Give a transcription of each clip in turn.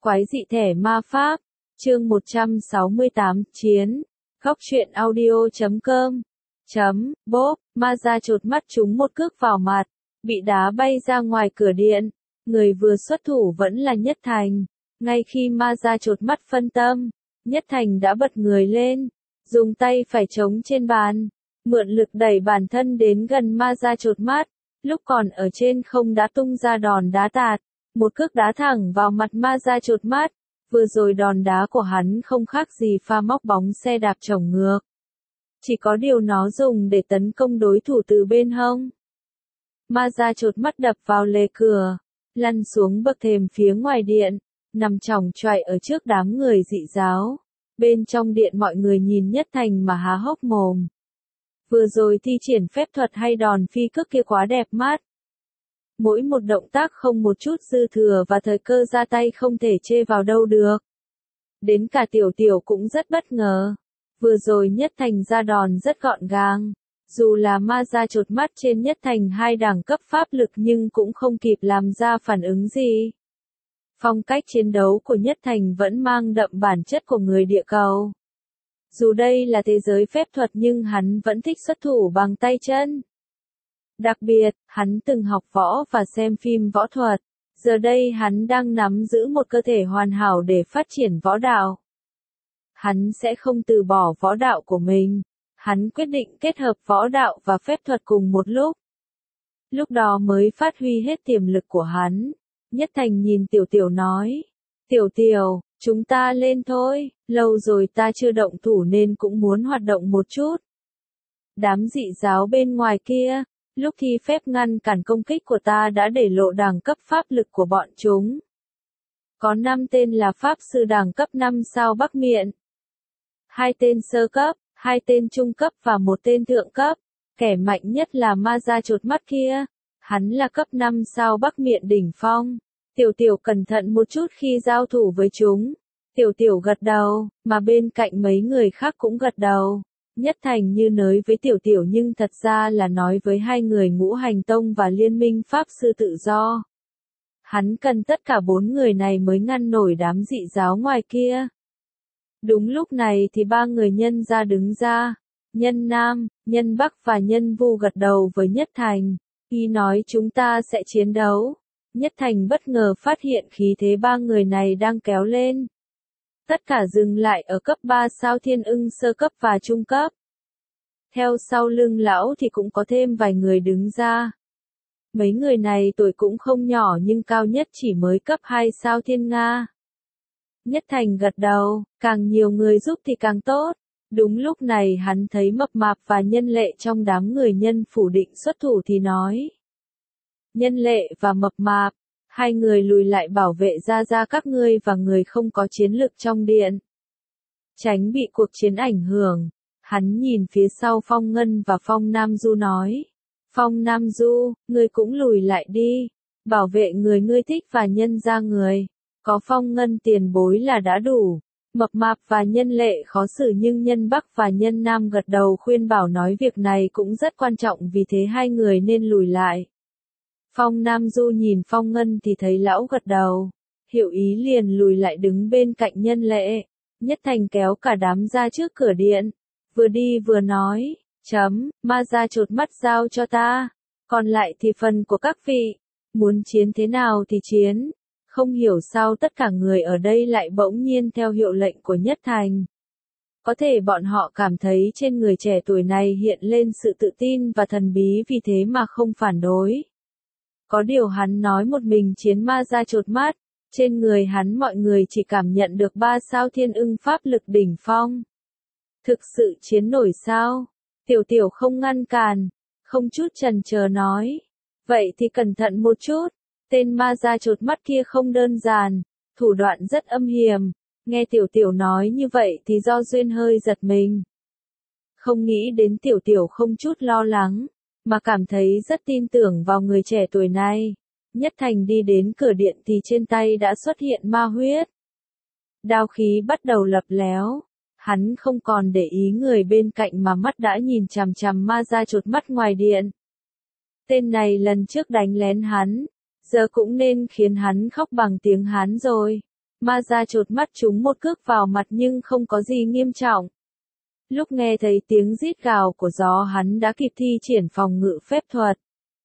Quái dị thẻ ma pháp, chương 168, chiến. Góc truyện audio.com. Bốp, ma ra chột mắt trúng một cước vào mặt, bị đá bay ra ngoài cửa điện. Người vừa xuất thủ vẫn là Nhất Thành. Ngay khi ma ra chột mắt phân tâm, Nhất Thành đã bật người lên, dùng tay phải chống trên bàn, mượn lực đẩy bản thân đến gần ma ra chột mắt. Lúc còn ở trên không đã tung ra đòn đá tạt, một cước đá thẳng vào mặt ma ra chột mắt. Vừa rồi đòn đá của hắn không khác gì pha móc bóng xe đạp chổng ngược. Chỉ có điều nó dùng để tấn công đối thủ từ bên hông. Ma ra chột mắt đập vào lề cửa, lăn xuống bậc thềm phía ngoài điện, nằm chỏng choài ở trước đám người dị giáo. Bên trong điện mọi người nhìn Nhất Thành mà há hốc mồm. Vừa rồi thi triển phép thuật hay đòn phi cước kia quá đẹp mắt. Mỗi một động tác không một chút dư thừa và thời cơ ra tay không thể chê vào đâu được. Đến cả Tiểu Tiểu cũng rất bất ngờ. Vừa rồi Nhất Thành ra đòn rất gọn gàng. Dù là ma ra chột mắt trên Nhất Thành 2 đẳng cấp pháp lực nhưng cũng không kịp làm ra phản ứng gì. Phong cách chiến đấu của Nhất Thành vẫn mang đậm bản chất của người địa cầu. Dù đây là thế giới phép thuật nhưng hắn vẫn thích xuất thủ bằng tay chân. Đặc biệt, hắn từng học võ và xem phim võ thuật. Giờ đây hắn đang nắm giữ một cơ thể hoàn hảo để phát triển võ đạo. Hắn sẽ không từ bỏ võ đạo của mình. Hắn quyết định kết hợp võ đạo và phép thuật cùng một lúc. Lúc đó mới phát huy hết tiềm lực của hắn. Nhất Thành nhìn Tiểu Tiểu nói. Tiểu Tiểu, chúng ta lên thôi, lâu rồi ta chưa động thủ nên cũng muốn hoạt động một chút. Đám dị giáo bên ngoài kia, lúc thi phép ngăn cản công kích của ta đã để lộ đẳng cấp pháp lực của bọn chúng. Có 5 tên là pháp sư đẳng cấp 5 sao Bắc Miện, 2 tên sơ cấp, 2 tên trung cấp và 1 tên thượng cấp. Kẻ mạnh nhất là ma ra chột mắt kia. Hắn là cấp 5 sao Bắc Miện đỉnh phong. Tiểu Tiểu cẩn thận một chút khi giao thủ với chúng. Tiểu Tiểu gật đầu, mà bên cạnh mấy người khác cũng gật đầu. Nhất Thành như nói với Tiểu Tiểu nhưng thật ra là nói với 2 người Ngũ Hành Tông và Liên minh Pháp Sư Tự Do. Hắn cần tất cả 4 người này mới ngăn nổi đám dị giáo ngoài kia. Đúng lúc này thì 3 người nhân gia đứng ra. Nhân Nam, Nhân Bắc và Nhân Vu gật đầu với Nhất Thành. Y nói chúng ta sẽ chiến đấu. Nhất Thành bất ngờ phát hiện khí thế 3 người này đang kéo lên. Tất cả dừng lại ở cấp 3 sao Thiên Ưng sơ cấp và trung cấp. Theo sau lưng lão thì cũng có thêm vài người đứng ra. Mấy người này tuổi cũng không nhỏ nhưng cao nhất chỉ mới cấp 2 sao Thiên Nga. Nhất Thành gật đầu, càng nhiều người giúp thì càng tốt. Đúng lúc này hắn thấy Mập Mạp và Nhân Lệ trong đám người Nhân Phủ định xuất thủ thì nói. Nhân Lệ và Mập Mạp, 2 người lùi lại bảo vệ ra các ngươi và người không có chiến lực trong điện. Tránh bị cuộc chiến ảnh hưởng, hắn nhìn phía sau Phong Ngân và Phong Nam Du nói. Phong Nam Du, ngươi cũng lùi lại đi, bảo vệ người ngươi thích và nhân ra người. Có Phong Ngân tiền bối là đã đủ. Mập Mạp và Nhân Lệ khó xử nhưng Nhân Bắc và Nhân Nam gật đầu khuyên bảo nói việc này cũng rất quan trọng vì thế 2 người nên lùi lại. Phong Nam Du nhìn Phong Ngân thì thấy lão gật đầu, hiểu ý liền lùi lại đứng bên cạnh Nhân Lệ. Nhất Thành kéo cả đám ra trước cửa điện, vừa đi vừa nói, ma ra chột mắt giao cho ta, còn lại thì phần của các vị, muốn chiến thế nào thì chiến. Không hiểu sao tất cả người ở đây lại bỗng nhiên theo hiệu lệnh của Nhất Thành. Có thể bọn họ cảm thấy trên người trẻ tuổi này hiện lên sự tự tin và thần bí vì thế mà không phản đối. Có điều hắn nói một mình chiến ma ra chột mắt, trên người hắn mọi người chỉ cảm nhận được 3 sao Thiên Ưng pháp lực đỉnh phong. Thực sự chiến nổi sao? Tiểu Tiểu không ngăn cản, không chút chần chờ nói. Vậy thì cẩn thận một chút, tên ma ra chột mắt kia không đơn giản, thủ đoạn rất âm hiểm. Nghe Tiểu Tiểu nói như vậy thì Do Duyên hơi giật mình. Không nghĩ đến Tiểu Tiểu không chút lo lắng, mà cảm thấy rất tin tưởng vào người trẻ tuổi này. Nhất Thành đi đến cửa điện thì trên tay đã xuất hiện ma huyết. Đao khí bắt đầu lập léo. Hắn không còn để ý người bên cạnh mà mắt đã nhìn chằm chằm ma ra chột mắt ngoài điện. Tên này lần trước đánh lén hắn, giờ cũng nên khiến hắn khóc bằng tiếng Hán rồi. Ma Gia chột mắt trúng một cước vào mặt nhưng không có gì nghiêm trọng. Lúc nghe thấy tiếng rít gào của gió hắn đã kịp thi triển phòng ngự phép thuật.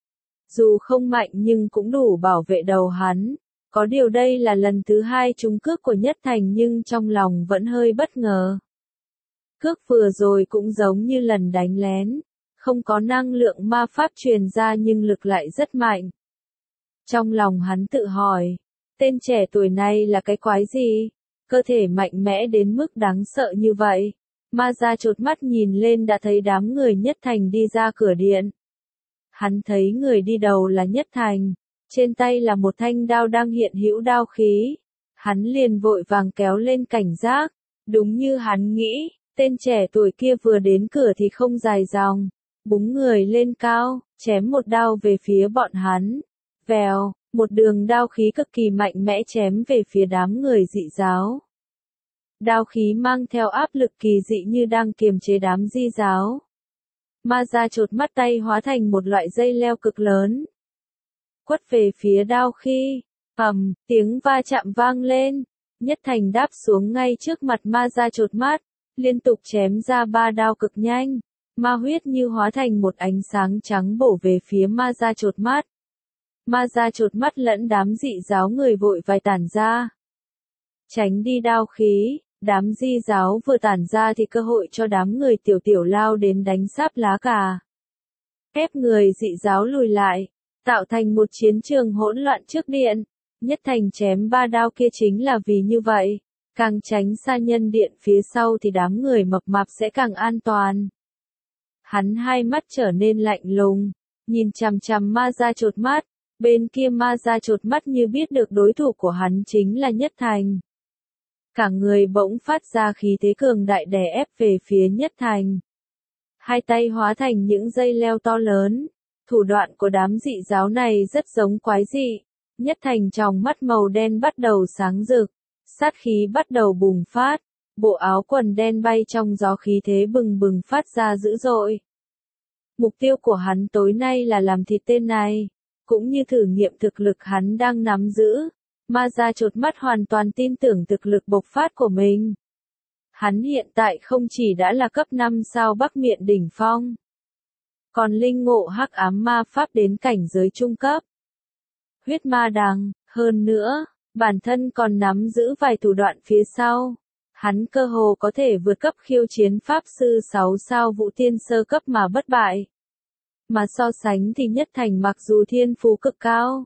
Dù không mạnh nhưng cũng đủ bảo vệ đầu hắn. Có điều đây là lần thứ 2 trúng cước của Nhất Thành nhưng trong lòng vẫn hơi bất ngờ. Cước vừa rồi cũng giống như lần đánh lén. Không có năng lượng ma pháp truyền ra nhưng lực lại rất mạnh. Trong lòng hắn tự hỏi, tên trẻ tuổi này là cái quái gì? Cơ thể mạnh mẽ đến mức đáng sợ như vậy. Ma Gia chột mắt nhìn lên đã thấy đám người Nhất Thành đi ra cửa điện. Hắn thấy người đi đầu là Nhất Thành, trên tay là một thanh đao đang hiện hữu đao khí. Hắn liền vội vàng kéo lên cảnh giác, đúng như hắn nghĩ, tên trẻ tuổi kia vừa đến cửa thì không dài dòng, búng người lên cao, chém một đao về phía bọn hắn. Vèo, một đường đao khí cực kỳ mạnh mẽ chém về phía đám người dị giáo. Đao khí mang theo áp lực kỳ dị như đang kiềm chế đám di giáo. Ma Gia chột mắt tay hóa thành một loại dây leo cực lớn. Quất về phía đao khí, tiếng va chạm vang lên. Nhất Thành đáp xuống ngay trước mặt Ma Gia chột mắt, liên tục chém ra 3 đao cực nhanh. Ma huyết như hóa thành một ánh sáng trắng bổ về phía Ma Gia chột mắt. Ma Gia chột mắt lẫn đám dị giáo người vội vài tản ra. Tránh đi đao khí, đám di giáo vừa tản ra thì cơ hội cho đám người tiểu tiểu lao đến đánh sáp lá cà. Ép người dị giáo lùi lại, tạo thành một chiến trường hỗn loạn trước điện. Nhất Thành chém 3 đao kia chính là vì như vậy. Càng tránh xa nhân điện phía sau thì đám người mập mạp sẽ càng an toàn. Hắn hai mắt trở nên lạnh lùng, nhìn chằm chằm Ma Gia chột mắt. Bên kia Ma Gia chột mắt như biết được đối thủ của hắn chính là Nhất Thành. Cả người bỗng phát ra khí thế cường đại đè ép về phía Nhất Thành. Hai tay hóa thành những dây leo to lớn. Thủ đoạn của đám dị giáo này rất giống quái dị. Nhất Thành trong mắt màu đen bắt đầu sáng rực. Sát khí bắt đầu bùng phát. Bộ áo quần đen bay trong gió khí thế bừng bừng phát ra dữ dội. Mục tiêu của hắn tối nay là làm thịt tên này. Cũng như thử nghiệm thực lực hắn đang nắm giữ. Ma Gia chột mắt hoàn toàn tin tưởng thực lực bộc phát của mình. Hắn hiện tại không chỉ đã là cấp 5 sao Bắc Miện đỉnh phong, còn linh ngộ hắc ám ma pháp đến cảnh giới trung cấp. Huyết ma đằng, hơn nữa, bản thân còn nắm giữ vài thủ đoạn phía sau. Hắn cơ hồ có thể vượt cấp khiêu chiến pháp sư 6 sao Vũ Tiên sơ cấp mà bất bại. Mà so sánh thì Nhất Thành mặc dù thiên phú cực cao,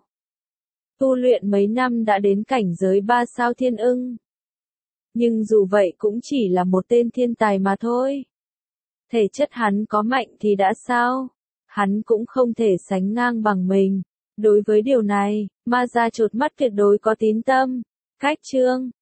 tu luyện mấy năm đã đến cảnh giới 3 sao thiên ưng. Nhưng dù vậy cũng chỉ là một tên thiên tài mà thôi. Thể chất hắn có mạnh thì đã sao? Hắn cũng không thể sánh ngang bằng mình. Đối với điều này, Ma Gia chột mắt tuyệt đối có tín tâm. Cách chương